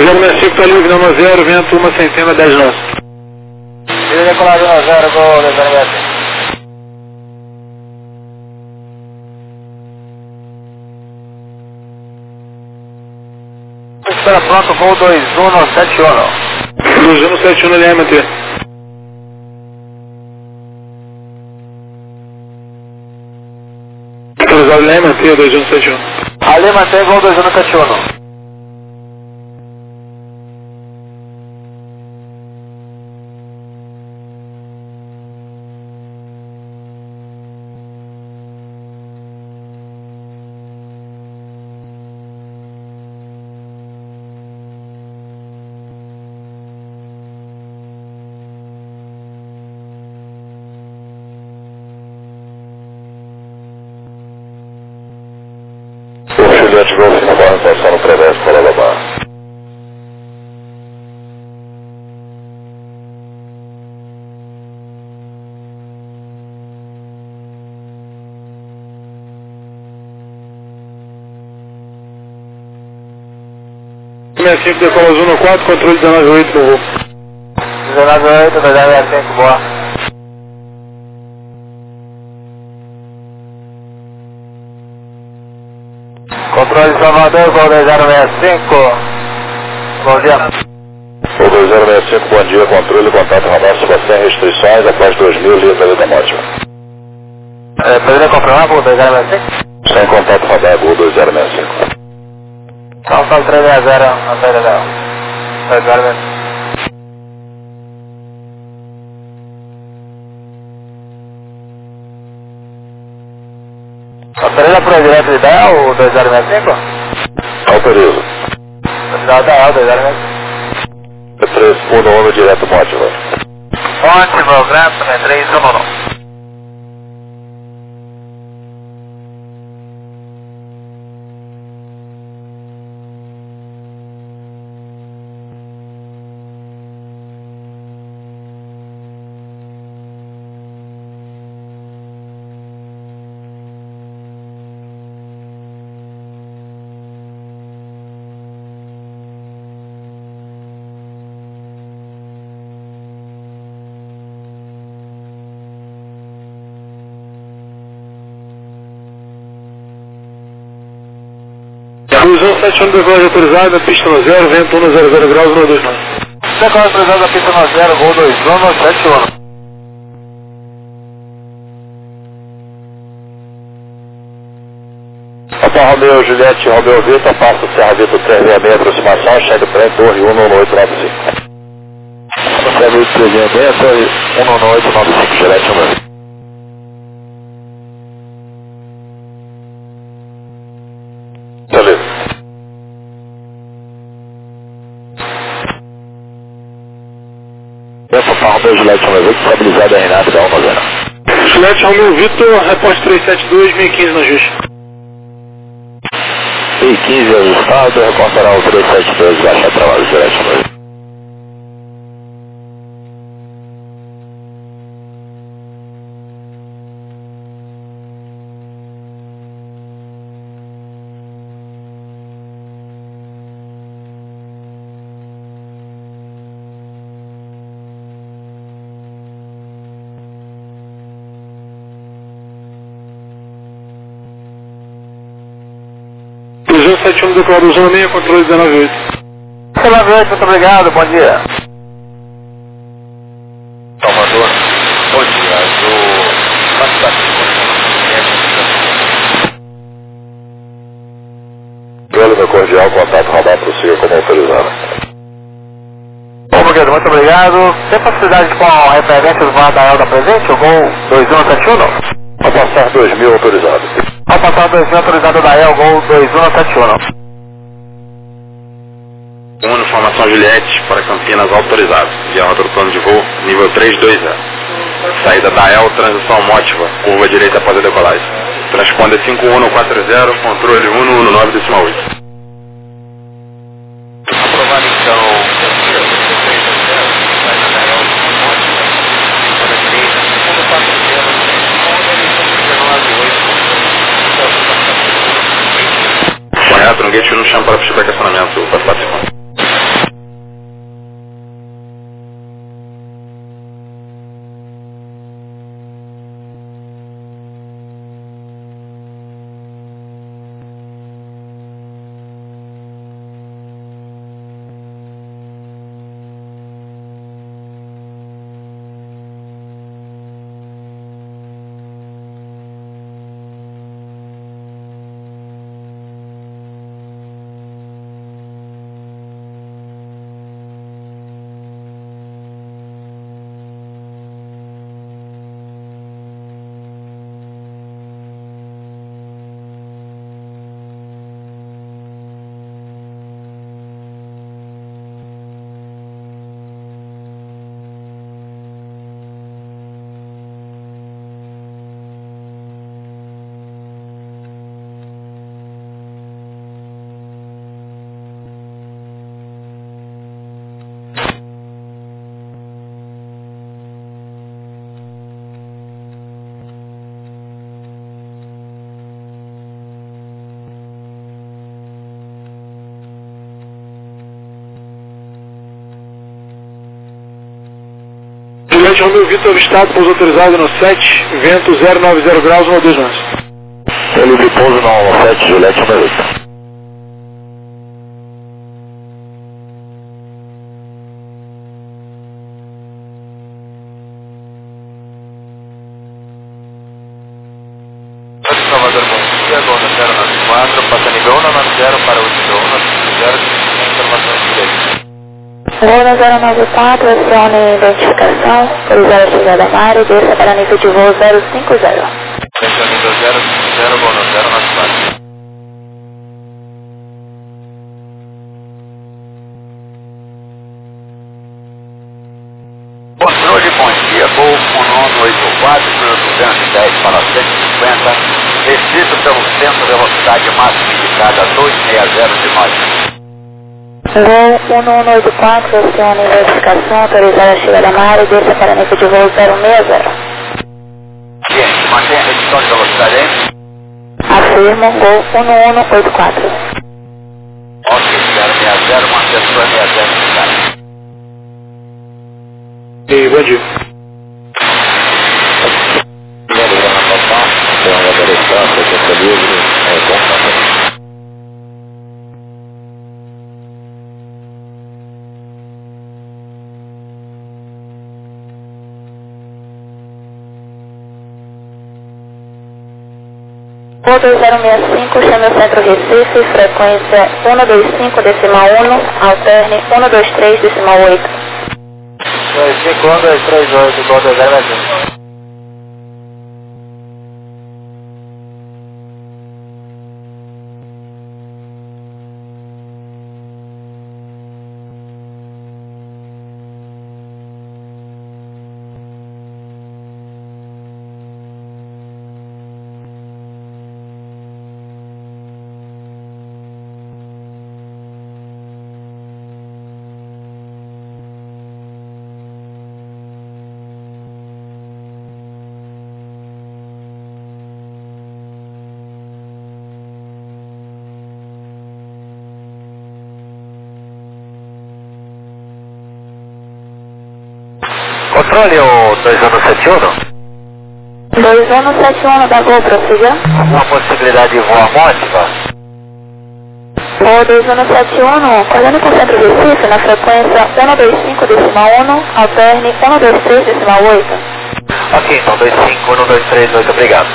065 está livre, não 0, vento 1 centena 10 nós. Ele decolado 0, gol 265. Espera pronto, voo 2171. 2171 na LMT. Autorizado LMT 2171. Ali mantém voo 2171. Juliette Golf informa posição no Preveste para Alabama. LM5 decola 114, controle 198 por voo. 198, 265, boa. Controle Salvador, gol 2065. Bom dia. Gol 2065, bom dia, controle, contato radar sob sem restrições, após 2000, livre da morte. Poderia confirmar, gol 2065? Sem contato radar, gol 2065. São 360, não sei legal. 2065. Autoriza para o direto de Dell, o 2065? Autoriza. Autoriza Dell, 2065. P3, muda o nome direto móvel. Ótimo, graças a 311. Cruzão 71 decola autorizada, pista no 0, vento 100 graus, 129. Decola autorizada, pista no 0, gol 2171. Papa Romeo Juliette, Romeo Vitor, passa Serra Vitor 366, aproximação, chegue para Torre 11895. Serra Vitor 366, Torre 11895, Juliette Romeo. Beleza. Papa Romeo Juliette Romeo Vitor, estabilizada em Renato, da 190. Juliette Romeo Vitor, repórter 372, 1015 no ajuste. E 15 ajustado, recontará o 372, baixa trabalho direto no Cruzão 71 decola 106, controle 198. 198, muito obrigado, bom dia. Salvador, bom dia, pelo meu cordial contato radar prossiga como autorizado. Bom, Brugueiro, muito obrigado. Tem facilidade com a referência do VAR da Elda presente, o gol 2171? Ao passar 2000 autorizado. Ao passar 2000 autorizado da El, gol 2171. Formação Juliette para Campinas autorizado. Via rota do plano de voo, nível 320. Saída da El, transição Mótiva, curva direita após a decolagem. Transponder 5140, controle 119,8. Aprovado então. Correto, no gate no chão para estacionamento, para participar. Juliette Romeo Vitor, avistado, pouso autorizado no 7, vento 090 graus, 1 2 nós. Eu livre pouso no 7, Juliette Romeo Vitor. Salvador, bom dia, Gol 094, passa nível 190 para o nível 190, sem informações direitas. Voo 094, acione identificação, autorizar a chegada à área e desça para nível de voo 050. Atenção nível 050, Gol 094. Controle, bom dia, voo 1184, 210 para 150, descido pelo centro, velocidade máxima indicada 260 de nós. Voo 1184, acione identificação, autorizar a chegada à área e desça para nível de voo 060. Gente, mantenha a redução de velocidade aí. Afirmo, Gol 1184. Ok, 060, mantenha a sua 60 indicada. E bom dia. Primeiro da nação, tem uma direção, frequência livre, constante. Voo 2065, chame o centro Recife, frequência 125 decimal 1, alterne 123 decimal 8. 25, 1, 2, 3, 8, Gol 201. Controle o 2171. 2171 da Gol, prossiga. Alguma possibilidade de voo amóntima? Voo 2171, acordando com o centro Recife, na frequência 125 decimal 1, alterne 123 decimal 8. Ok, então 25, 1, 2, 3, 8, obrigado.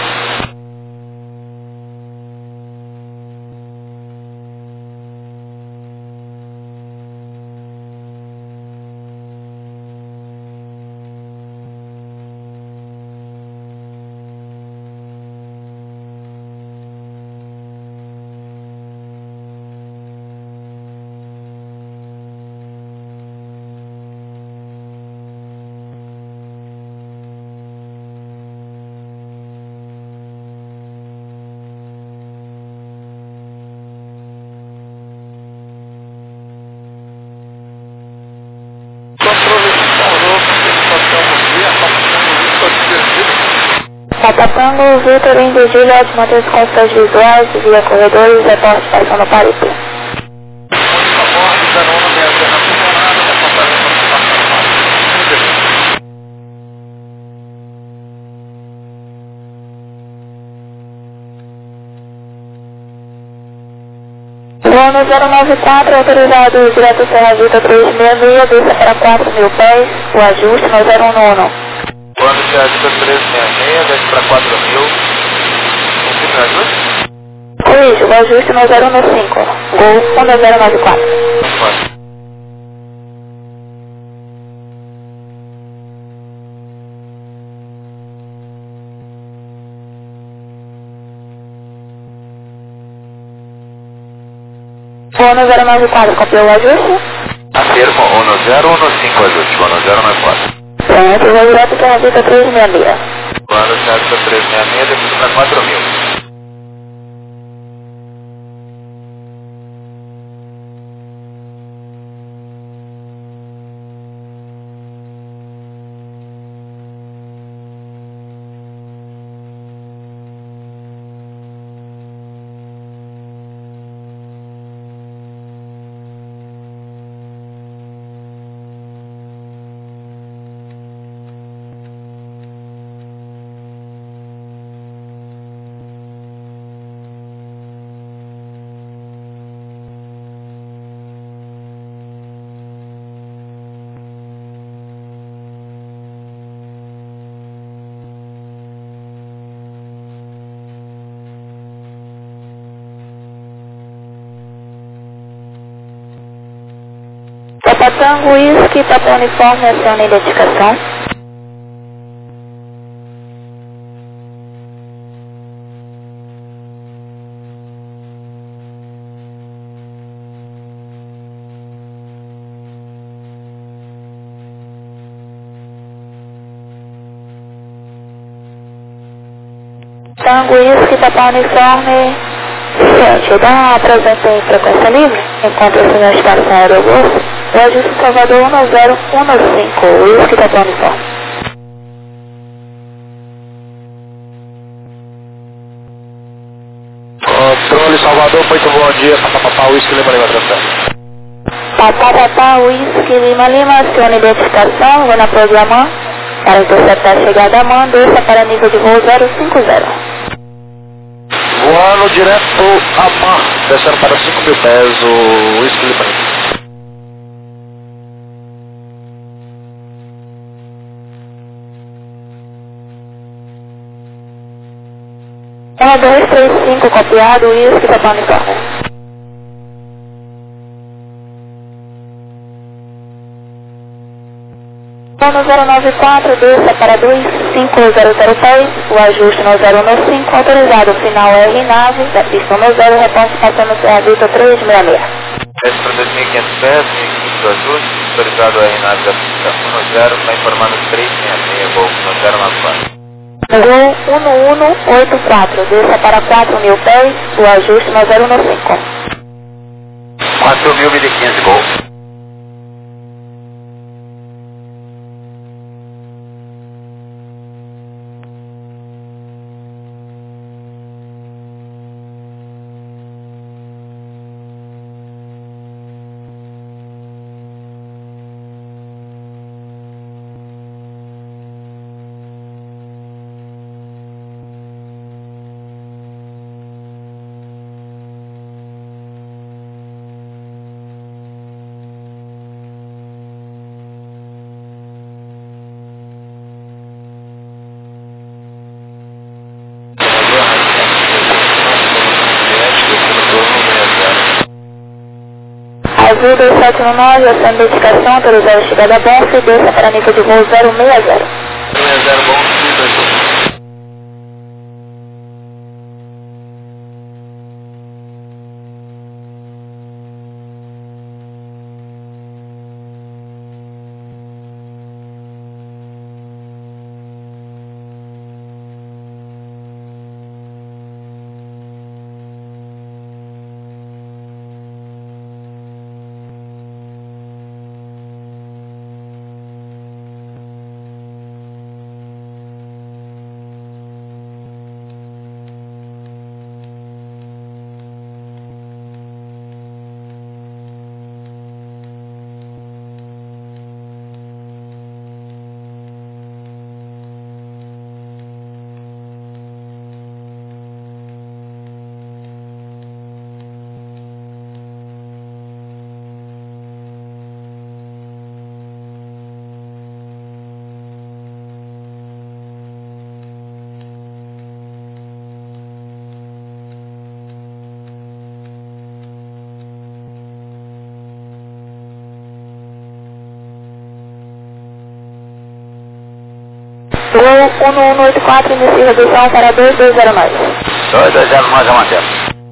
Tatango, Vitor, Índio, Juliette, mantém-se com os seus visuais, via corredores, reporte estação no Paripê. Voo no 094, autorizado direto Serra Vita 366, desça para 4.000 pés, o ajuste no 011. Quando se ajuda 366, desce para 4.000. Confirma o ajuste? Corrige, o ajuste no 015, Gol 1094. Pode. Voo no 094, copiou o ajuste? Afirmo, 1015 ajuste, 1094. Pronto, vou direto Serra Vita 366. Quando se ajuda 366, desce para 4.000. Papa Tango Whisky, Papa Uniforme, aciona a identificação. Tango Whisky, Papa Uniforme, ciente, da apresenta em frequência livre, encontra-se na estação Aerobusto, o ajuste Salvador 1015, Whisky, Papa Uniforme. Controle Salvador, muito bom dia, Papapá, Whisky, Lima, Lima, transfere. Papapá, Whisky, Lima, Lima, aciona a identificação, vou na programa, para interceptar a chegada a mão, desça para nível de voo 050. Voando direto a mar, descendo para 5.000 pés, o Whisky Lima. 1235, copiado, Whisky, Papa Uniforme. No 094, desça para 2500 pés, o ajuste no 015, autorizado, final R nave, da pista 10, reponte passando no Vitor 366. Desce para 2.500 pés, 1.500 do ajuste, autorizado R nave da pista 10, está informando 366, voo 1094. Voo 1184, desça para 4.000 pés, o ajuste no 015. 4.015, voo. Azul 279, ação de identificação, autorizado a chegada a bordo e desça para nível de voo 060. 060, bom, 2. Voo 1184, inicia redução para 2209. 2209 é uma tela.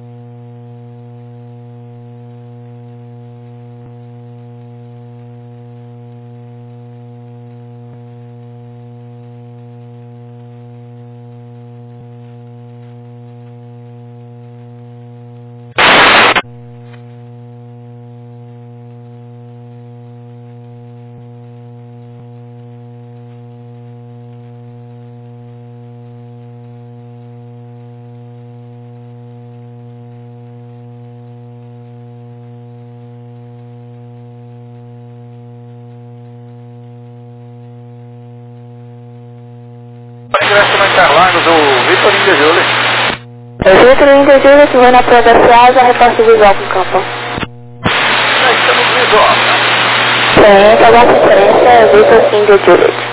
Interlagos, o Vitor Índia Júlia. O Vitor Índia Júlia, que vai na prova Ciasa, reforço visual com o campo. Estamos visual. Frente, a vossa referência é Vitor Índia Júlia.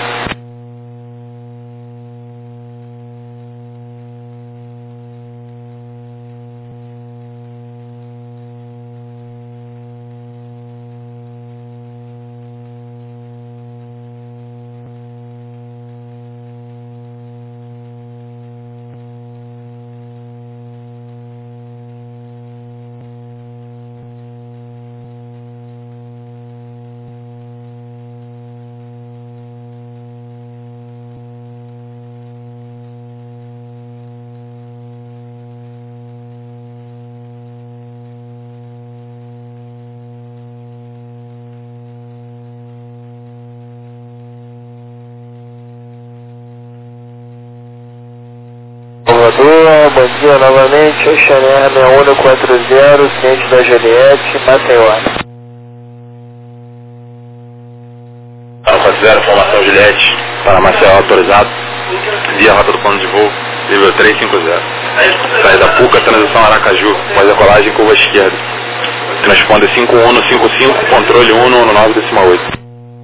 Salvador, bom dia novamente, Oceaner 6140, ciente da Juliette, Maceió. Alfa 0, formação Juliette, para Maceió autorizado, via rota do plano de voo, nível 350. Saída Puca, transição Aracaju, pós-decolagem curva esquerda. Transponder 5155, controle 119,8.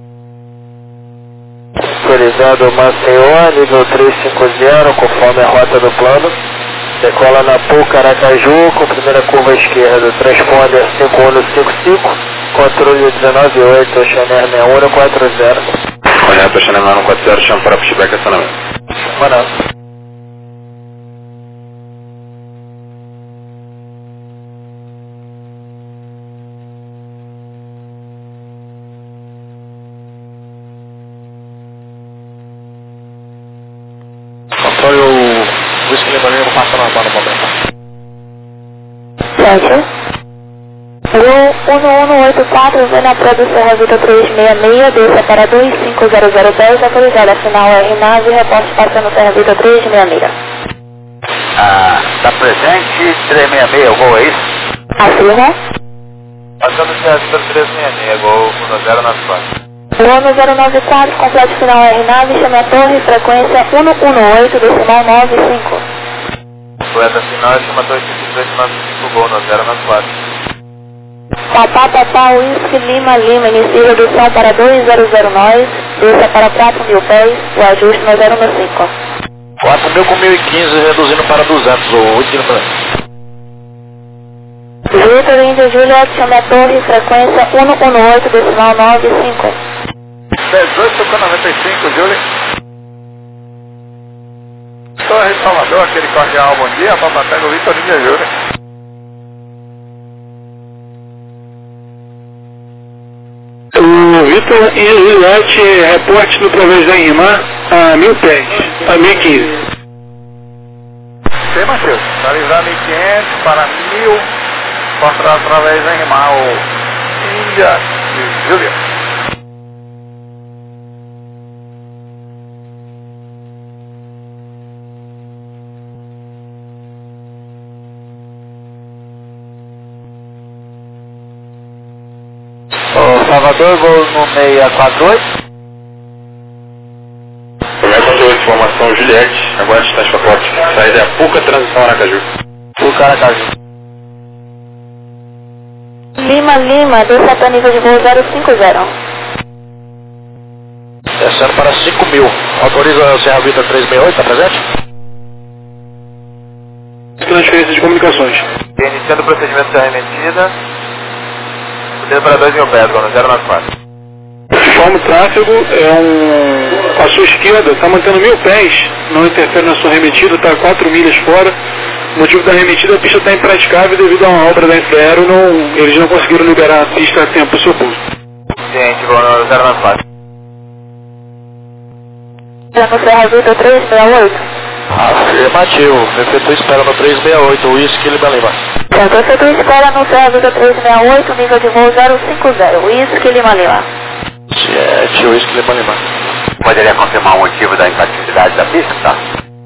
Autorizado Maceió, nível 350, conforme a rota do plano. Decola na Puca, Aracaju, com primeira curva esquerda. Transponder 5155, controle 198, Oceaner 6140. Correto, Oceaner 6140, chama para pushback acionamento. Mano. Controle o Whisky Lebaninho passa na mão no momento. Certo. Voo 1184, vem na produção Revita 366, desça para 250010, autorizada final R-Nave, reporte passando para Revita 366. Tá presente 366, o voo é isso? Afirma. Passando o Revita 366, voo 1094. Voo 094, completo final R-Nave, chame a torre, frequência 118, decimal 95. Completa final, chama a torre 5295, voo 1094. Papá, Whisky, Lima, inicia redução para 200 nós, desça para 4.000 pés, o ajuste no 015. 4.000 com 1.015, reduzindo para 200, o Whisky Lebaninho. Vitor Índia Juliette, chame a torre, frequência 118, decimal 95. 18 com 95, Júlio. Torre Salvador, aquele cordial, bom dia, papai pega o Vitor Índia Júlio. O Vitor e o Juliette, reporte no Provez da Irmã a 1000 pés, a 1015. Sim, Matheus. Realizar 1.500 para 1.000, mostrar através da Irmã o Índia e Júlio. Salvador, voo no 648. 648, formação Juliette, aguarde distância pacote. Saída é Puca, transição Aracaju. Puca, Aracaju. Lima, desça para nível de voo 050. Descendo para 5.000. Autoriza o Serra Vita 368, está presente? Transferência de comunicações. Iniciando o procedimento de arremetida. Descendo para 2.000 pés, voo 1094. Forma o tráfego, a sua esquerda está mantendo 1000 pés, não interfere na sua arremetida, está 4 milhas fora. O motivo da arremetida, a pista está impraticável devido a uma obra da Infraero, eles não conseguiram liberar a pista a tempo do seu pouso. Ciente, voo 1094. Já no Serra Vita 368. Afirmativo. Efetua espera no 368, Whisky Lima. Certo, efetua espera no Serra Vita 368, nível de voo 050, Whisky Lima. Ciente, Whisky Lima. Poderia confirmar o motivo da incompatibilidade da pista, tá?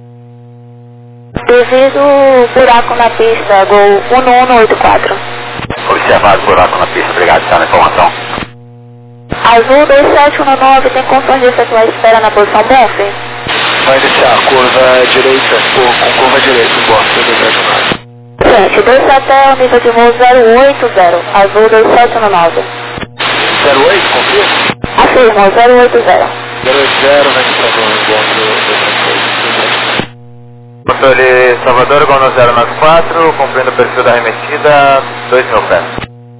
Devido ao buraco na pista, Gol 1184. Observado buraco na pista, obrigado pela informação. Azul 2719, tem condições de efetuar espera na posição Bonf? Vai iniciar a curva direita, com curva direita, igual a do regional. Gente, 2 até o nível de voo 080, Azul 2719. 08, confirma? Afirmo, 080. 080, vai entrar no igual do Controle Salvador, gol no 094, cumprindo o perfil da arremetida, 2.000 pés.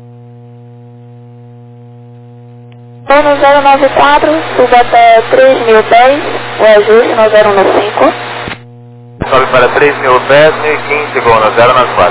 Vou no 094, suba até 3.000 pés, o ajuste no 015. Sobe para 3.000 pés, 1.015, gol no 094.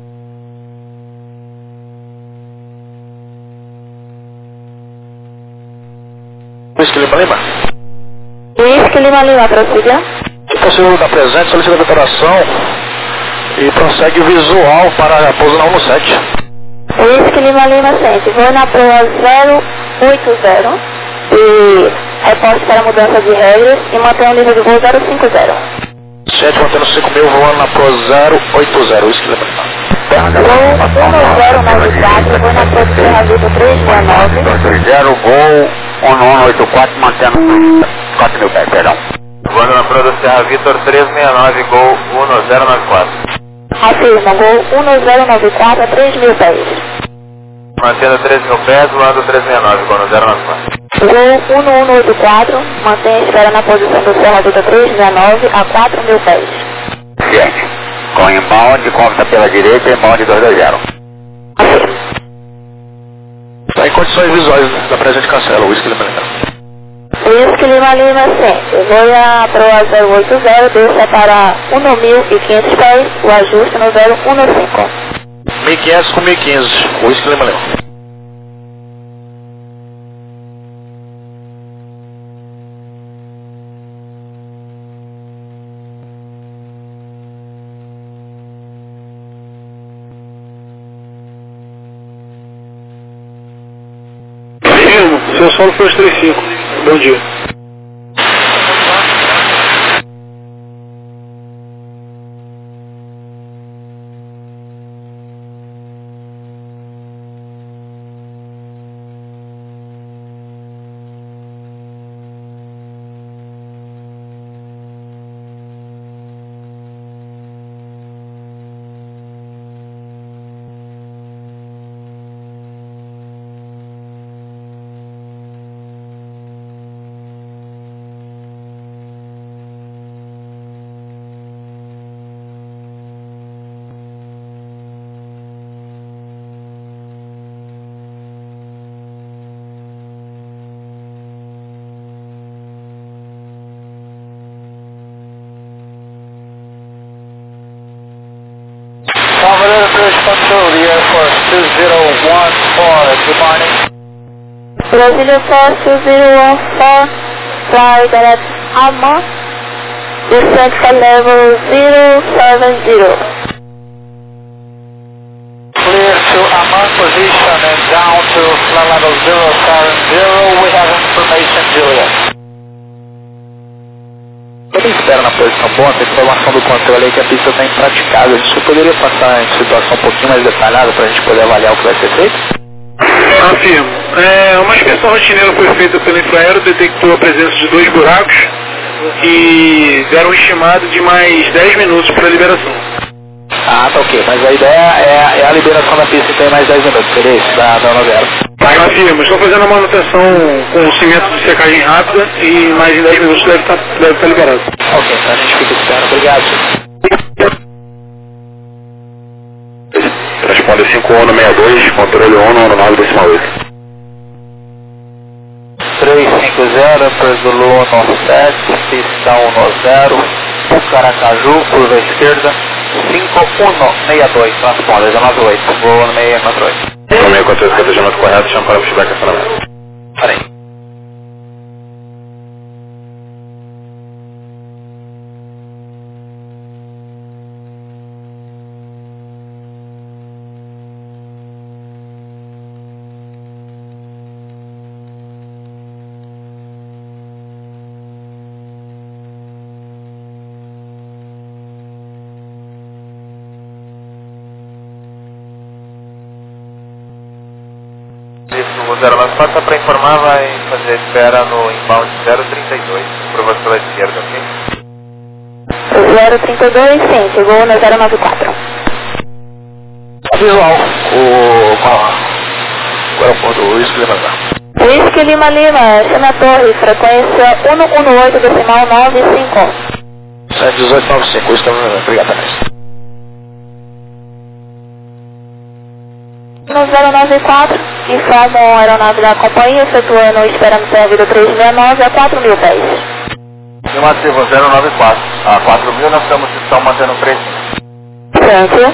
Whisky Lima. Whisky Lima, prossiga. O senhor da presente solicita a declaração e prossegue visual para a pouso na 17. Whisky Lima, sente. Vou na proa 080 e reporte para mudança de regras e mantém o nível de voo 050. 7, mantendo 5.000, voando na Pro 080, Whisky Lima Lima. Gol 1094, vou na Pro Serra Vitor 369. 0, Gol 1184, mantendo 4.000 pés, perdão. Voando na Pro Serra Vitor 369, Gol 1094. Afirma, Gol 1094 a 3.000 pés. Mantendo 3.000 pés, voando 369, Gol 1094. Gol 1184, mantém a espera na posição do Serra Vitor 369 a 4.000 pés. 7, com inbound, conta pela direita, inbound 220. Afirma. Está em condições visuais da presente cancela, Whisky Lima Lima. Whisky Lima Lima sempre. Vou a Pro 080, deixa para 1.500 pés, o ajuste no 015. 1.500 com 1.015, Whisky Lima Lima. Seu solo foi os 35. Bom dia. Salvador British Control, the Air Force 2014, good morning. Brasília Force 2014, fly direct Alma, descent for level 070. Clear to Amman position and down to flight level 070, we have information, Juliet. Ele espera na posição boa, a informação do controle aí que a pista está impraticável. Você poderia passar em situação um pouquinho mais detalhada para a gente poder avaliar o que vai ser feito? Afirmo. Uma inspeção rotineira foi feita pelo Infraero, detectou a presença de 2 buracos e deram um estimado de mais 10 minutos para a liberação. Ah, tá ok, mas a ideia é a liberação da pista em mais 10 minutos, seria isso, da Novera. Afirmo, estou fazendo a manutenção com cimento de secagem rápida e mais em 10 minutos deve estar liberado. Ok, então a gente fica esperando, obrigado. Responde 5162, controle 119.8. 350, Perzulu 17, pista 10, Caracaju, curva esquerda, 5162, transponder, 98, voo no 698. Tomei a consciência que o atendimento correto, chama para o feedback acionamento. Parei. O 094 está para informar, vai fazer a espera no inbound 032, curva pela esquerda, ok? 032, sim, chegou no 094. Visual, o aeroporto do Whisky Lima Lima. Whisky Lima Lima, chama a torre, frequência 118 decimal 95. 1895, Whisky Lima Lima, obrigado também. No 094, informam a aeronave da companhia, efetuando espera no serviço 369 a 4.000 pés. Afirmativo 094, a 4.000 nós estamos mantendo o preço. Centro,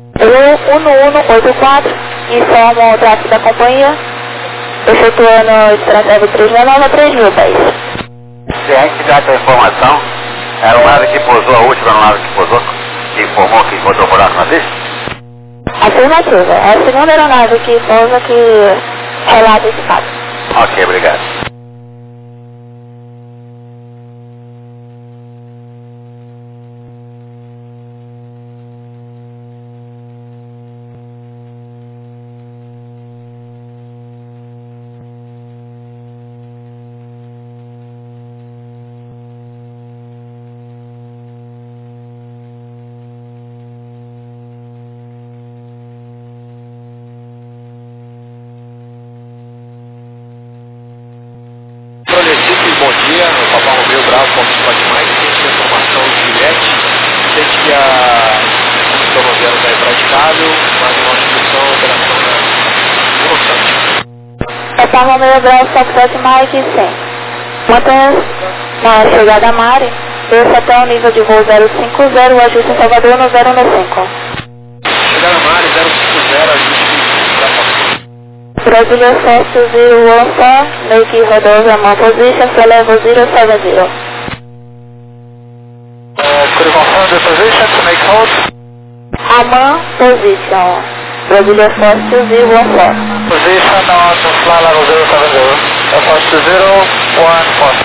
1184, informam o tráfego da companhia, efetuando espera no serviço 369 a 3.000 pés. Se a gente dá essa informação, era uma nave que pousou, a última nave que pousou, que informou que encontrou buraco na pista? Afirmativa. É a segunda aeronave que pousa que relata esse fato. Ok, obrigado. Fox Mike, tem que informação de Juliette, sente que a condução rodoviária está impraticável, mas uma instrução, operação na Monsanto. Papa Romeo Bravo Foxtrot Mike 100. Mantenha na chegada a Mari, desça até o nível de voo 050, o ajuste em Salvador no 015. Chegada a Mari, 050, ajuste para Brasília First 014, make Rodovia Amman position, for level 070. Could you confirm the position to make hold? Amman position, Brasília First 014. Position on to fly level 070, Air Force 014.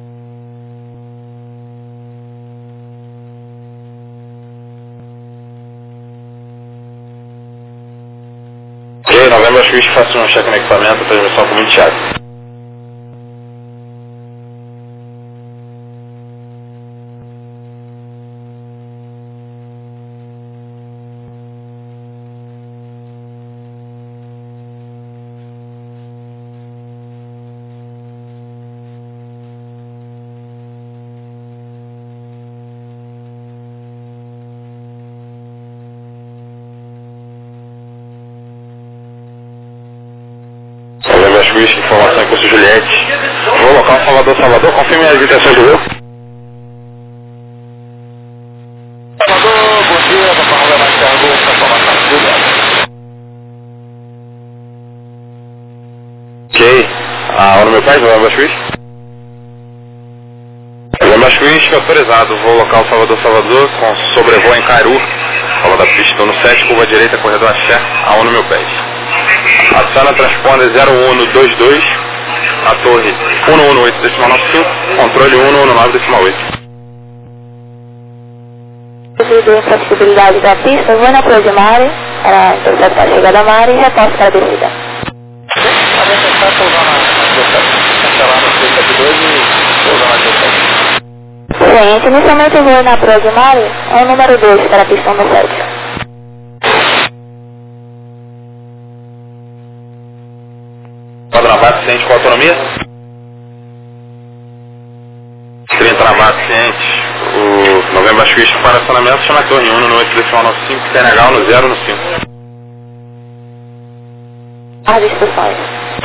Ok, Novembro Switch, faça um check no equipamento, transmissão com 20 Thiago. Informação em curso Juliette. Vou local Salvador, confirme as intenções do voo. Salvador, bom dia, Papa Romeo Mike Cargo, informação de Juliette. Ok, no meu país, Novembro Switch. Novembro Switch, autorizado, voo local Salvador, com sobrevoo em Cairu, fala da pista no 7, curva direita, corredor Axé, A1 no meu pés. Adiciona transponder 0122, a torre 118.95, controle 119.8. Devido à infraestruturalidade da pista, vou na Cruz de Mari, para interceptar a chegada a Mari e reposto para a descida. A minha tentar pousar na 17, cancelar no 372 e pousar na 17. Gente, inicialmente o voo na Cruz de Mari é o número 2 para a pista no 7. Quadranavato ciente com autonomia? 30 navatos ciente. O Novembro Switch para acionamento chama a torre 1 no 8.95, TNH no 0 no 5. As instruções.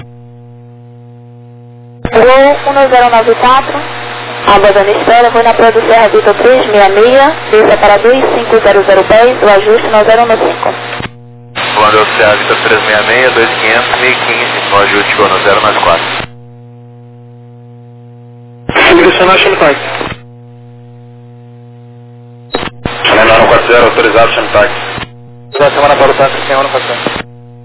Voo 1094, abandone espera, vou na Prado Serra Vitor 366, desça para 25000 pés, o ajuste no 015. Voando Serra Vitor 366, 2500, 1015, o ajuste ficou no 094. Direcionar Chame-Tag. Chame 940, autorizado Chame-Tag. Toda semana para o tanque, sem ano passando.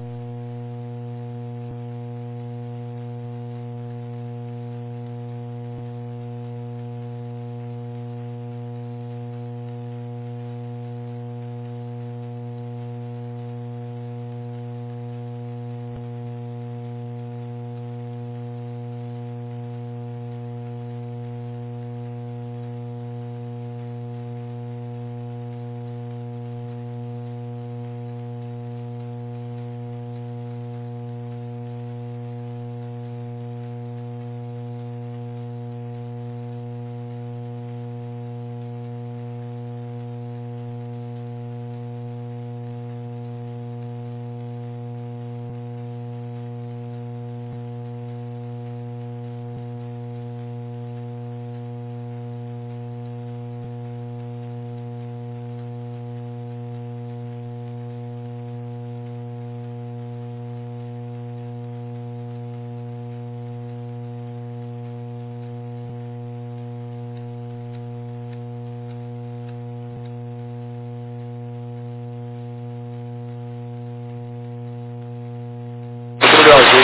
Azul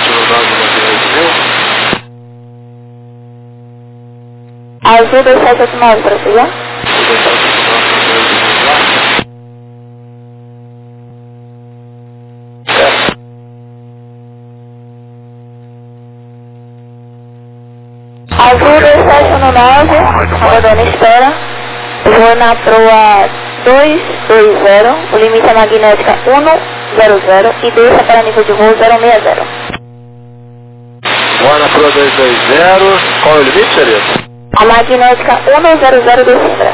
2789, Azul 2789, para chegar? Azul 2719, abandona espera, vou na proa 220, o limite é magnética 100 e desça para nível de voo 060. Boa na proa 220, qual é o limite, seria? A magnética 100 de Sintra.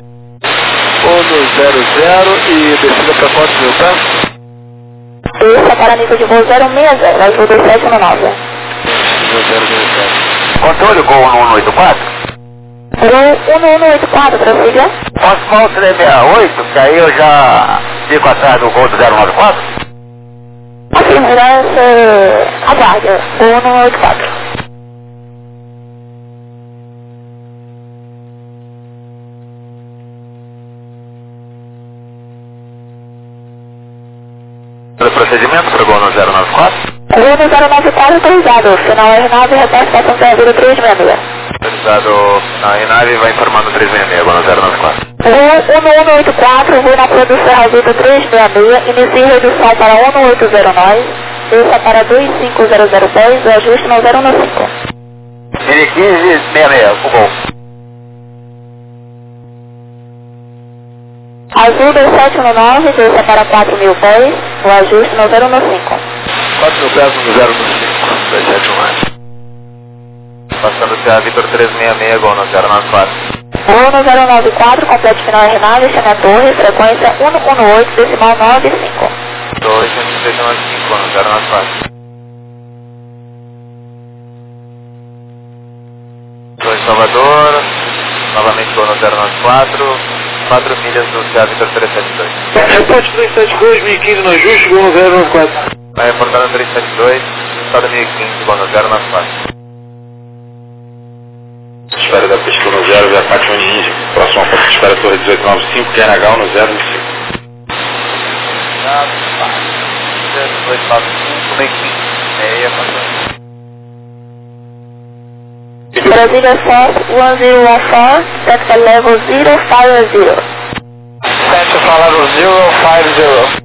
100 e descida para quantos mil pés? Desça para nível de voo 060, azul 2719. 007. Controle Gol 1184. Gol 1184, prossiga. Posso falar o 368, que aí eu já fico atrás do Gol do 094? Afirma, você aguarde. Gol 1184. Pelo procedimento para o Gol no 094? Gol no 094 autorizado. Final R9, repasse para São 366. Autorizado na R9 vai informando 366, Gol no 094. Gol 1184, voo na produção Razulta 366, inicie redução para 180 desça para 25000 pés, o ajuste no 015. Mini 1566, o Gol. Azul 2719, desça para 4000 pés, o ajuste no 015. 4 mil pés no 015, 279. Passando CA Vitor 366, Gol no 094. Gol no 094, complete final R9, chame a torre, frequência 118, decimal 95. Torre 195, Gol no 094. Torre Salvador, novamente Gol no 094, 4 milhas do CA Vitor 372. Repórter 372, 2015 no ajuste, Gol no 094. Vai reportando 372, estado 1015, Gol no 094. Espera da pista no 0, via Pátio Ninja. Próxima ponto de espera Torre 1895, QNH no 0 no 5. 295, meio 15, meia, passando. Brasília Fox 1014, Tactical Level 050. Central Level 050.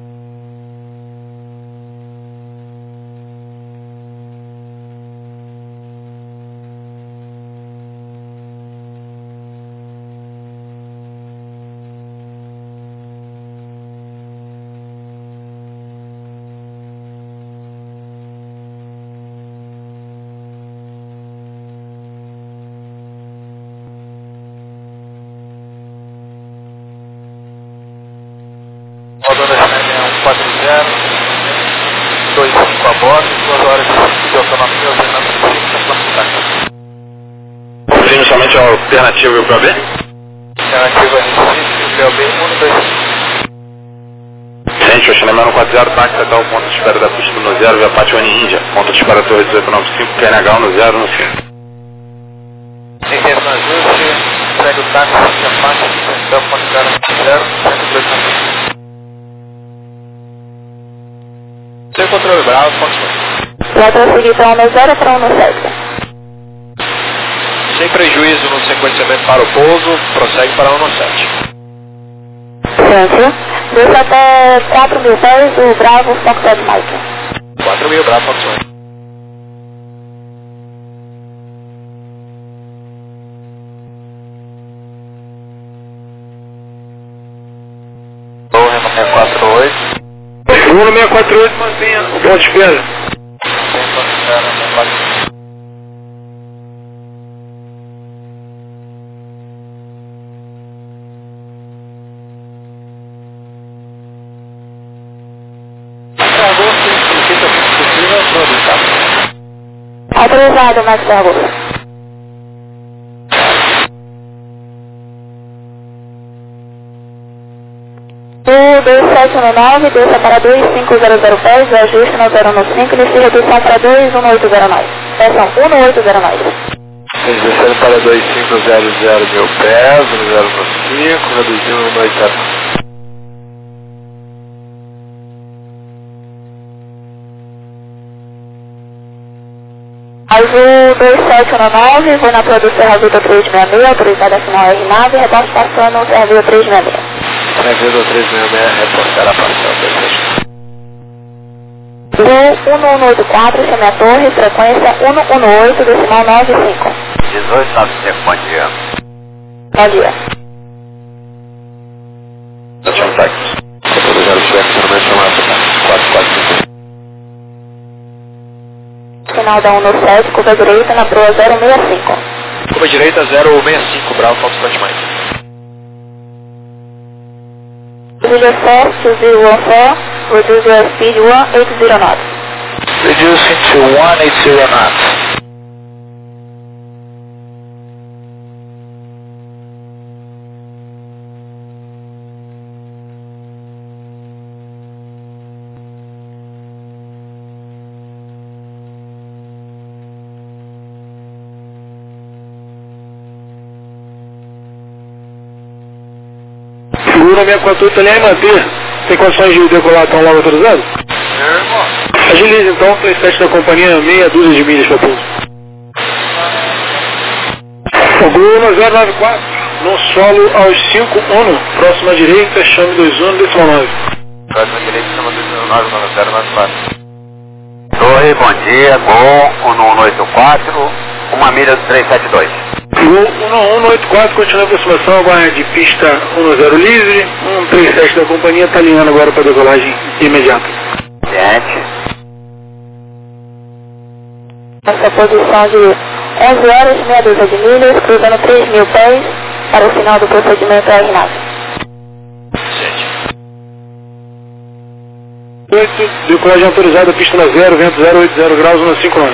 Rodando a CNE 140, 25 a bordo, 2 horas de autonomia, ordenando o circo da Vamos inicialmente a alternativa e o PB? Alternativa Recife, PLB 125. Gente, o Xenemano 40, táxi até o ponto de espera da pista no 0, via Pátio Índia. Ponto de espera Torre 1895, QNH no 0 no 5. Enquete no ajuste, segue o táxi, a faixa, então, ponto 0, 102. Sem controle bravo, ponto. Vai prosseguir para 10 para 17. Sem prejuízo no sequenciamento para o pouso, prossegue para 17. Centro, desça até 4000 pés, o Bravo Foxtrot Mike. 4000 bravo, ponto. Torre 648. Gol no 648, mantenha o ponto de espera. Autorizado, Max Barbosa. O 2719, desça para 2500 pés, o ajuste no 015, inicia redução para 21809. Pressão 1809. Descendo para 2500 mil pés, no 015, reduzindo no 80. Azul 2719, vou na produção Razulta 366, autorizada a final R9, repasse passando Servil 366. Servidor 366, reportar a parcial 2. Gol 1184, chame a torre, frequência 118, decimal 95. 1895, bom dia. Bom dia. Ação táxi. Autorizado chefe, normalmente chamado 445. Final da 197, curva direita na proa 065. Curva direita 065, Bravo, Foxtrot Mike. Brasília Force 2014, reduce your speed 180 knots. Reducing to 180 knots. Segura 648 ali em manter. Tem condições de decolar tão logo autorizado? Agilize então, PlayStation da companhia, meia dúzia de milhas para pouso. Gol 1094, no solo aos 51, próxima direita, chame 21, decimal 9. Próxima direita, chama 219, 9094. Torre, bom dia, Gol 1184, 1 milha do 372. Gol 1184, continua a aproximação, agora de pista 10 livre, 137 da companhia, está alinhando agora para decolagem imediata. Gente. Nossa posição de 11 horas, meia dúzia de milhas, cruzando 3.000 pés para o final do procedimento aeronave. 8, decolagem autorizada, pista na 0, vento 080 graus, 15 nós.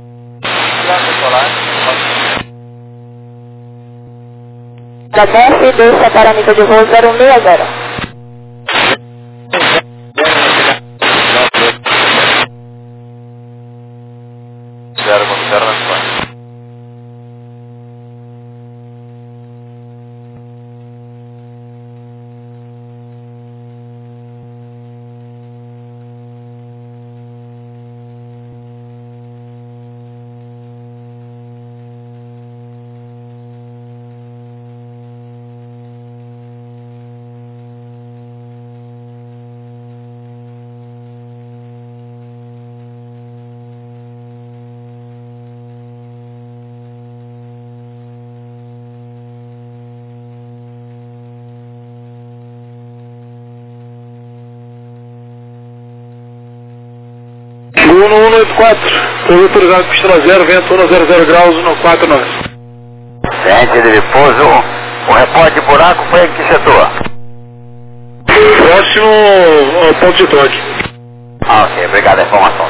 Da BF, deixa para nível de voo 060. Gol 1184, pouso autorizado, pista na 0, vento 100 graus, 14 nós. Gente de pouso, o repórter de buraco foi em que setor? Próximo ao ponto de toque. Ok, obrigado a informação.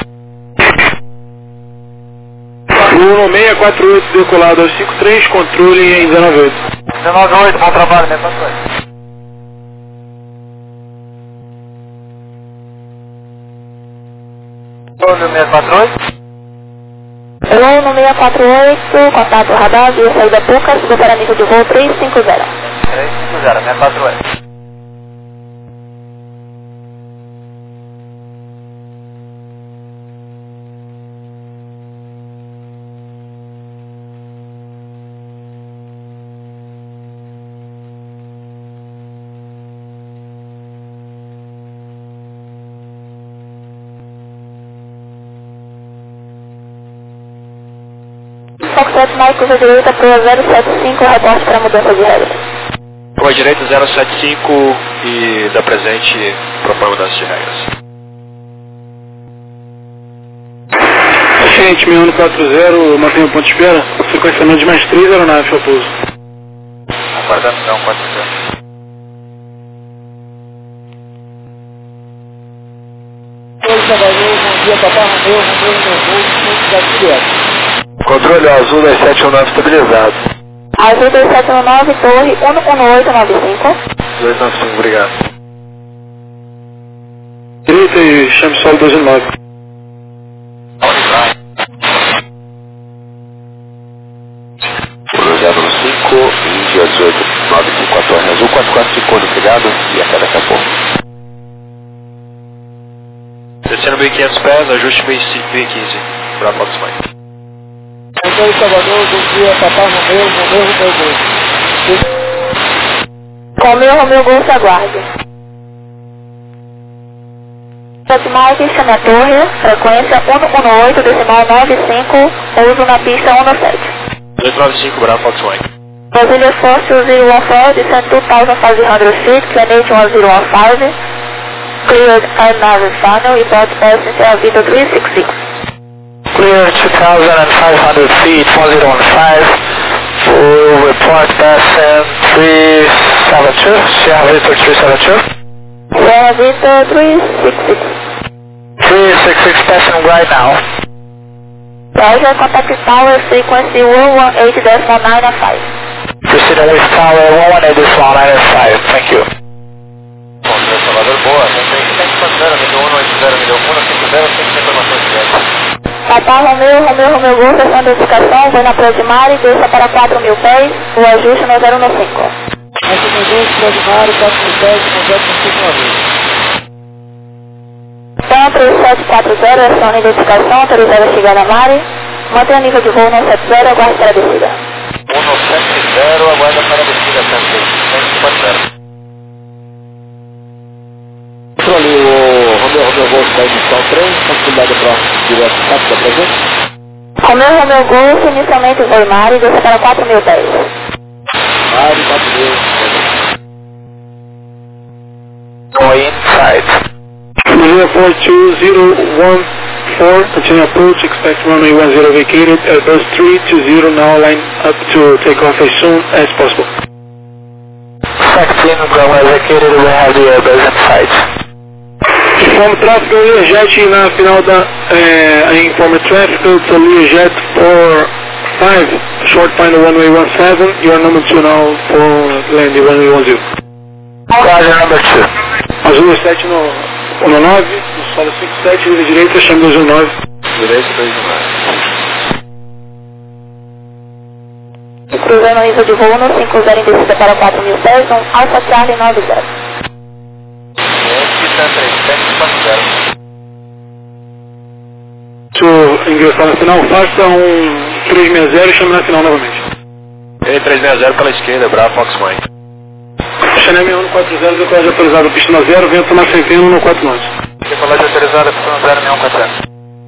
Gol 648, decolado aos 53, controle em 198. 198, bom trabalho, 648. Gol 648. Gol no 648, contato radar, via saída pouca, subiu para nível de voo 350. 350, 648. Foxtrot Mike, curva direita para 075, reporte para mudança de regra. Curva direita 075 e da presente propõe mudança de regras. Gente, 6140, mantém o ponto de espera, frequenciamento de mais 3 aeronaves para pouso. Aguardando então, 400. Oi, Salvador, bom dia, Papai Romeu, cidade direto. Controle azul 2719 estabilizado. Azul 2719, torre 11895. 295, obrigado. Direita e chame solo 219. Cruzado no 5, Índia 1895, torre azul 445, obrigado, e até daqui a pouco. Descendo 1.500 pés, ajuste 1015, para Fox Mike. Oi, Salvador, bom dia, Papai Romeu, Gol. Romeu Gol, se aguarde. Foxtrot Mike, chame a torre, frequência 118, decimal 95, uso na pista 17. 295, Bravo, Fox Mike. Brasília Force 014, descend 2,500 feet, Planet 1015, cleared airnav final, report passenger Avito 366. Clear 2,500 feet, 1015, Full report passing 372, Sierra Victor 372. Sierra Victor 366. 366 passing right now. Roger, contact tower frequency 118.995. Proceeding with tower 118.995, thank you. Bom, Salvador, boa. Tem que fazer, me deu 180, me deu 150, tem informações diretas. Papa Romeu Gol, sessão de edificação, vai na Praia de Mar e desça para 4.000 pés, o ajuste no 015. Aqui no 2, Praia de Mar, 4.000 pés, no 015. Então 3740, ação de identificação, autorizada a chegar na Mare, mantenha nível de voo 170, aguarde para a descida. 170, aguarda para a descida, 140. Ali o Romeu Gol da inicial 3, possibilidade próxima direto da presente. Romeu Gol, inicialmente voo Mare e desça para 4.000 pés. Mare, 4.000. Go inside. Airport 2014, continue approach, expect runway 10 vacated, Airbus 320 now line up to take off as soon as possible. Second runway vacated, we have the Airbus in sight. Informe tráfego Learjet na final da informe tráfego to Learjet 45, short final runway 17, you are number 2 now for landing runway 10. Roger, number 2. Azul 7 no 9, no solo 57, linha direita, chama 219. Direito 219. Cruzando o nível de voo 150 em descida para 4.000 pés, Alpha Charlie 90. Se ingressar na final, faça um 360 e chame na final novamente. 360 pela esquerda, Bravo Fox Mike. Chanel 140, decolagem autorizada, pista na 0, vento na centena no 49. Decolagem autorizada, pista na 0, 140.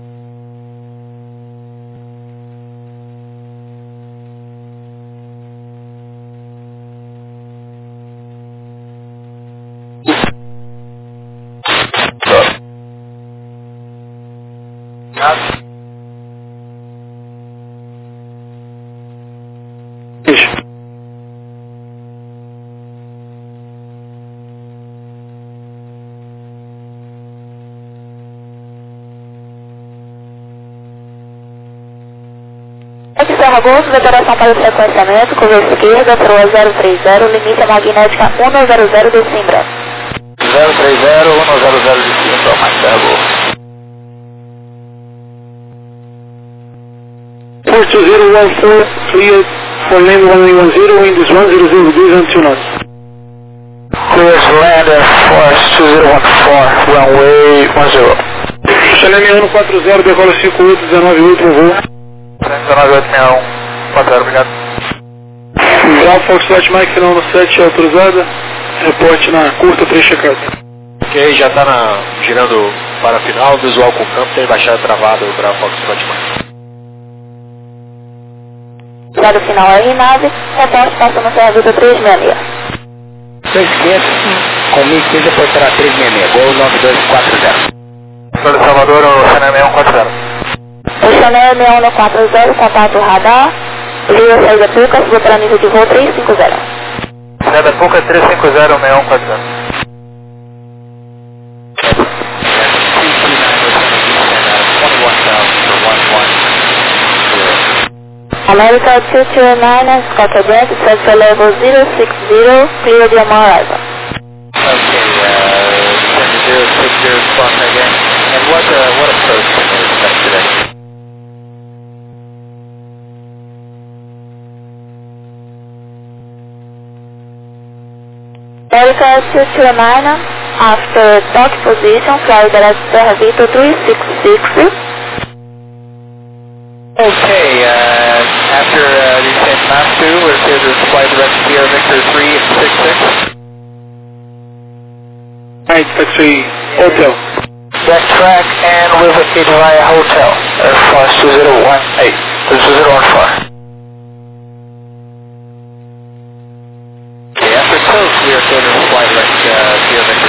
Serra Gosto, declaração para o sequenciamento, curva esquerda, proa 030, limite a magnética 100 de Simbra. 030, 100 de Simbra, mais Serra Gosto. 42014, cleared for land 110, wind is 100 degrees and 2 knots. Clear to land at Force 2014, runway 10. Chanel 140, decola 58, 19 voo. 19861, 40, obrigado. Bravo Foxtrot Mike, final no 7, autorizada. Reporte na curta, 3 checado. Ok, já está girando para a final, visual com o campo, tem baixada travada o Bravo Foxtrot Mike. Lado final aí, nave, reporte passa no Serra Vida 366. 2500, com 1.015 por será 366, Gol 9240. Sou de Salvador, o Chanel 6140. O Chanel 6140, contato radar, via saída Puca, subiu para nível de voo 350. Saída Puca 350, 6140. America 229, Scottagent, transfer level 060, clear the arrival. Okay, 060 spot again. And what approach can we expect today? America 229, after dock position, fly direct Serra Vito 366. Okay, after descent map 2, we're clear to fly direct Sierra Victor 366. Right, taxi, hotel. Backtrack and we'll vacate via hotel, Air Force 2014. Okay, after coast, we are clear to fly direct Sierra Victor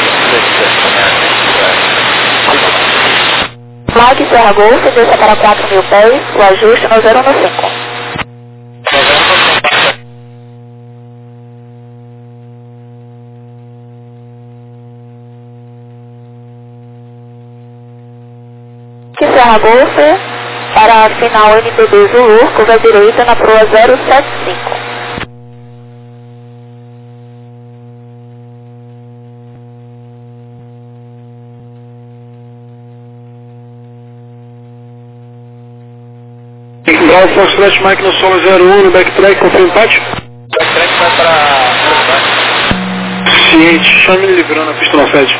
366. Mike Serra Golf, desça para 4.000 pés, o ajuste no 015. Sierra Golf para a final NPB Zulu, curva direita na proa 075. Bravo, Foxtrot, Mike no solo 01, no backtrack, confirma empate? Backtrack vai para... Ciente, chame ele livrando a pista no sede.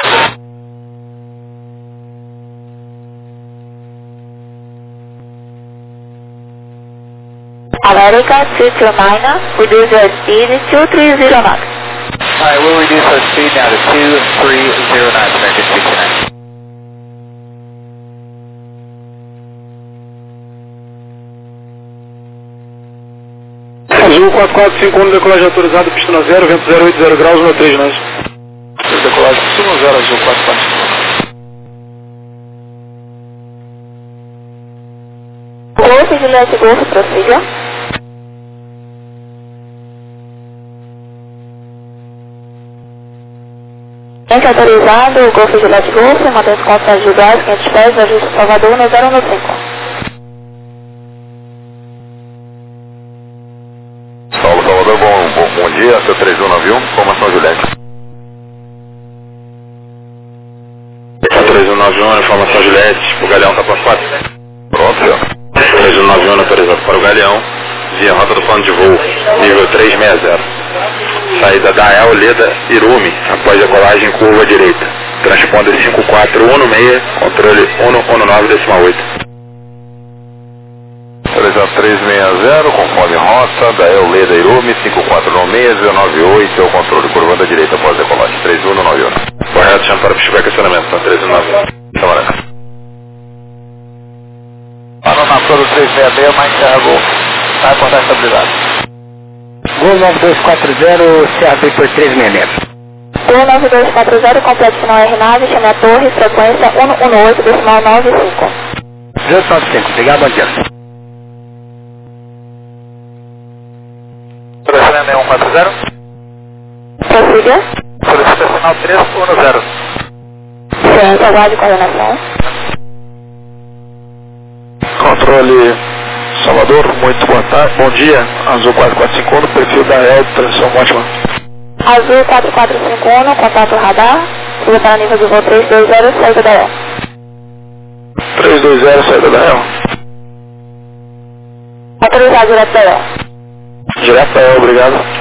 America 229, reduce your speed 230 knots. Alright, we'll reduce our speed now to 230 knots, American 229. Azul 4451, decolagem autorizado, pista no 0, vento 080 graus, 13 nós. Decolagem 10, Azul 445. Golf, Juliette Golf, prossiga. Gente autorizado, Golf, Juliette Golf, mantém constante de gás, 500 pés, ajuste Salvador no 015. Salvador, bom dia, seu 3191, formação Juliette. 3191, informação Juliette, o Galeão tá para 4. Pronto, senhor. 3191 autorizado para o Galeão, via rota do plano de voo, nível 360. Saída da El Leda Irumi, após decolagem curva direita. Transponder 5416, controle 119,8. Autorizado 360, conforme rota da El Leda Irumi, 5496, 098, é o controle, curva da direita após decolagem, 3191. Correto, chama para o estacionamento, tá 3191. Camarada. Parou na Pro 366, mais Serra Gol. Vai apontar estabilidade. Gol 9240, Serra B por 366. Gol 9240, complete final R9, chame a torre, frequência 118, decimal 95. 1895, obrigado, bom dia. Solicita 6140. Prossiga. Solicita sinal 310. Ciente, aguarde coordenação. Controle Salvador, muito boa tarde, bom dia, Azul 4451, no perfil da El, transição ótima. Azul 4451, contato radar, siga para nível de voo 320, saída da El. 320, saída da El. Autorizado direto da El. Direto da El, obrigado.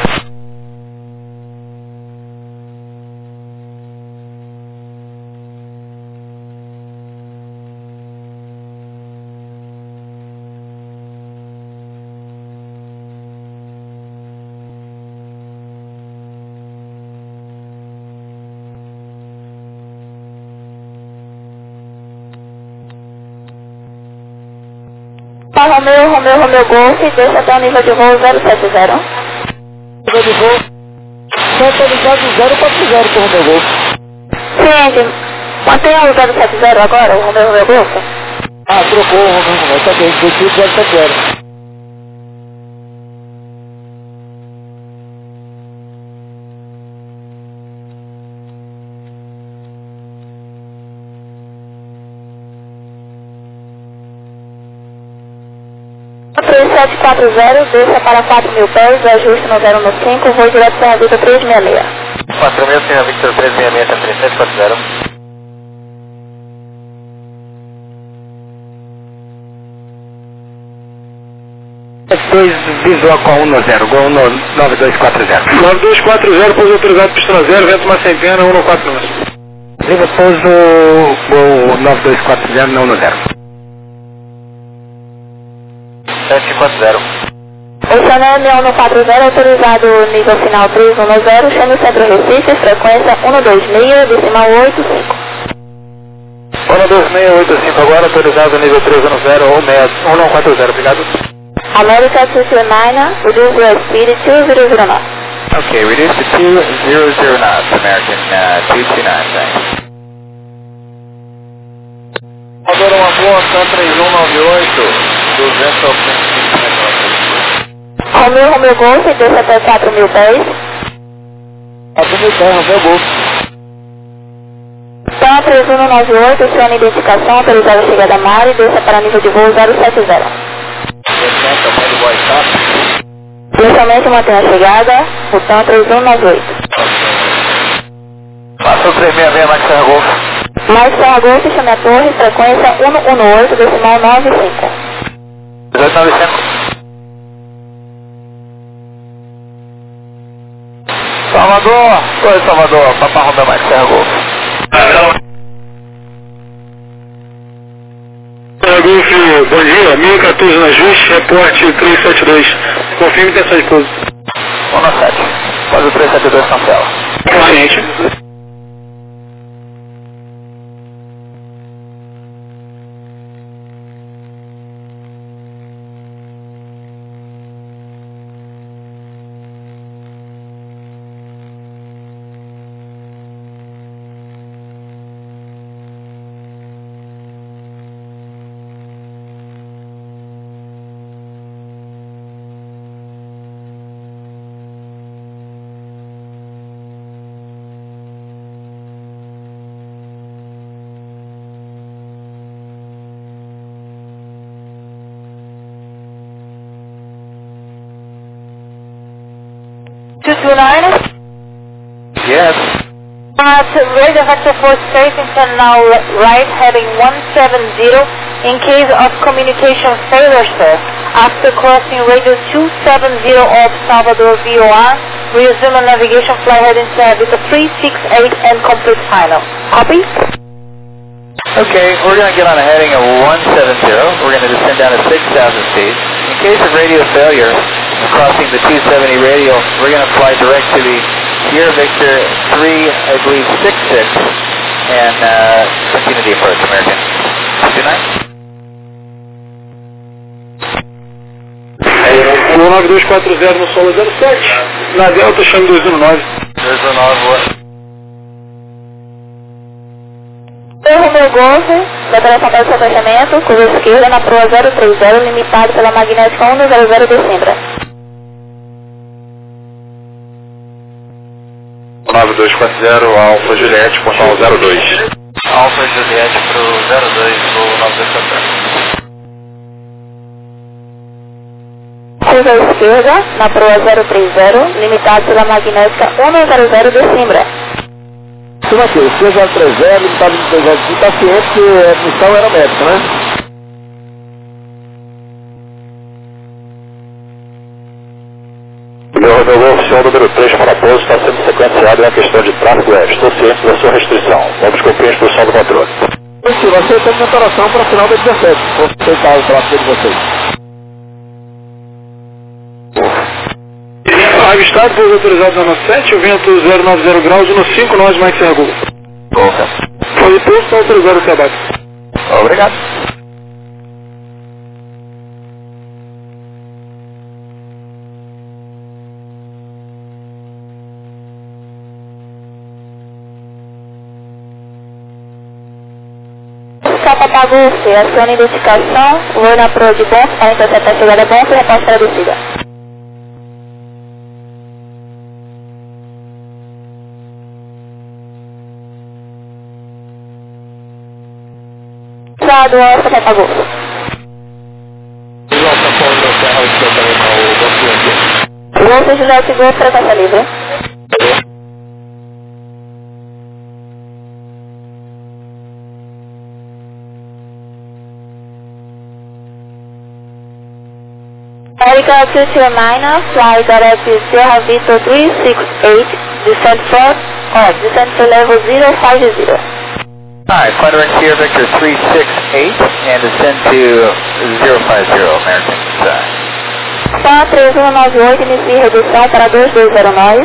Romeu Golf, deixa até o nível de voo 070. Nível de voo, só autorizado 040 para o Romeu Golf. Ciente, mantenha o 070 agora, o Romeu Golf. Ah, trocou o Romeu, tá bem, desci 070. Três 740, deixa para 4.000 pés, ajuste no 015, voo direto para a Victor 366. 4.000, tem a Victor 366, tá 3740. Visual com 110, gol 9240. 9240, pouso autorizado, pista 0, vento mais sem pena, 149. Liga pouso, gol 9240, não no 0. 740. Oceaname 140, autorizado nível final 310, chame o centro Recife, frequência 126, decimal 85. 12685 agora, autorizado nível 310 ou 140, obrigado. America 229, reduce your speed 200 knots. Okay, reduce to 200 knots, American 229, thanks. Agora uma boa, Sam 3198, 200 ao 150 metros. Romeu Golf, deixa até 4.000 pés. 4.000 pés, Romeu Golf. Então Só 3198, acione identificação, autorizada a chegada a Mari, desça para nível de voo 070. Inicialmente mantenha a chegada, botão 3198. Passou 366, Max Serra Golf. Max Serra Golf, chame a torre, frequência 118, decimal 95. 1895. Salvador! Oi, Salvador, Papa Romeu, Max Serra Golf. Serra Golf, bom dia, 1014 na ajuste, reporte 372. Confirme intenção de pouso. 197. Pode o 372 cancela. Consciente. Yes. Radio vector 4 straight and now right heading 170 in case of communication failure, sir. After crossing radio 270 of Salvador VOR, resume navigation fly heading to Vita 368 and complete final. Copy? Okay, we're going to get on a heading of 170. We're going to descend down to 6,000 feet. In case of radio failure, crossing the 270 radio, we're going to fly direct to the Sierra Victor 3, I believe 66, and continue the approach, American. 29. 9240 no solo 07, na Delta chame 219. 219, Romeu Golf, declaração para o seu fechamento, curva esquerda na proa 030, limitado pela magnética 100 de Simbra. 9240, Alfa Juliette, pontual 02. Alfa Juliette pro 02 do 9240. Curva esquerda na proa 030, limitado pela magnética 100 de Simbra. Isso aqui, o C030, limitado de 200 de paciente, que é missão aeromédica, né? Meu Romeu Golf, oficial número 3 para pouso, está sendo sequenciado em uma questão de tráfego aéreo. Estou ciente da sua restrição. Vamos cumprir a instrução do controle. Sim, vai ser tempo de operação para o final da 17, vou aceitar o tráfego de vocês. Avistado, pouso autorizado na 97, o vento 090 graus, 159 nós, Max Serra Golf. Foi pouso, está autorizado o trabalho. Obrigado. Papa Golf, acione identificação, voo na proa de bom, para interceptar a chegada bom, e reposta traduzida. Estado Alfa Papa Golf. Golf Juliette Golf, frequência livre. America 229, fly direct to Sierra Victor 368, descent for level 050. Alright, fly direct Sierra Victor 368 and descend to 050, American. Só 3198, inicie redução para 2209.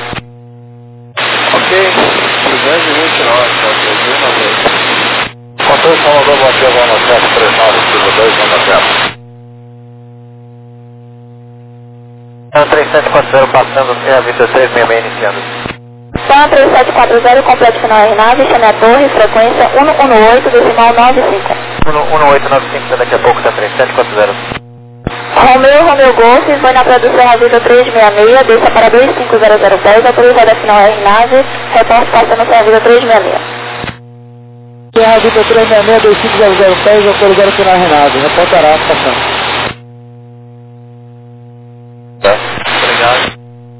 Ok, 229, tá, 229. Controle Salvador, bateu agora no 739, curva 290. 3740 passando Sierra Victor 366 iniciando. Só 3740, complete final aeronave, chame a torre, frequência 118, decimal 95. 1895, daqui a pouco tá 3740. Romeu Golf, vai na produção a Vitor 366, desça para 25010, autorizada final aeronave, reporte passando Sierra Victor 366. Terra Vitor 366-2500 pés, autorizado final Renato. Reportará, passando. Obrigado.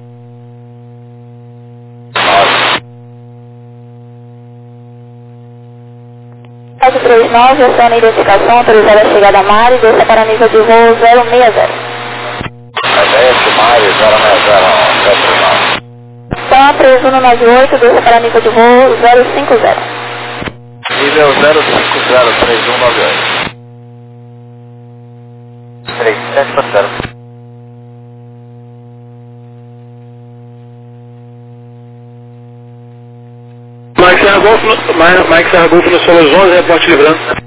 739, aciona a identificação, autorizada a chegada a Mari, desça para nível de voo 060. Mari, 060, Então, 3198, desça para nível de voo 050. nível 050, 3198. 3740. Mike Serra Golf no Solos 11, reporte livrando.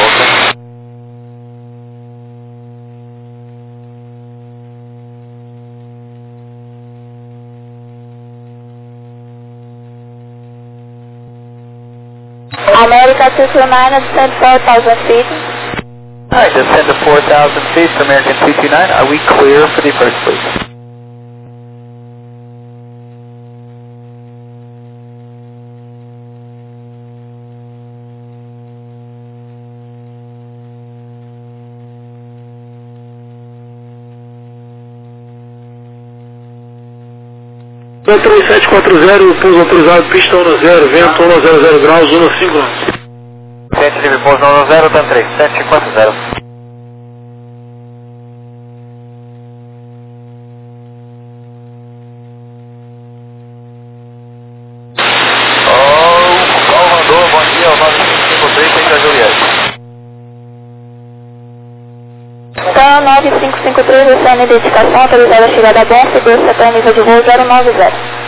America 229, descend 4,000 feet. Alright, descend to 4,000 feet to American 229. Are we clear for the first, please? Então 3740, pouso autorizado, pista 10, vento 100 graus, 15 Tentative pouso 10, TAM 3740. Mandou, bom dia, o 9553, tem que a Juliette. Então, 9553, aciona a identificação, autorizada a chegada a bom, seguro, setor nível de voo 090.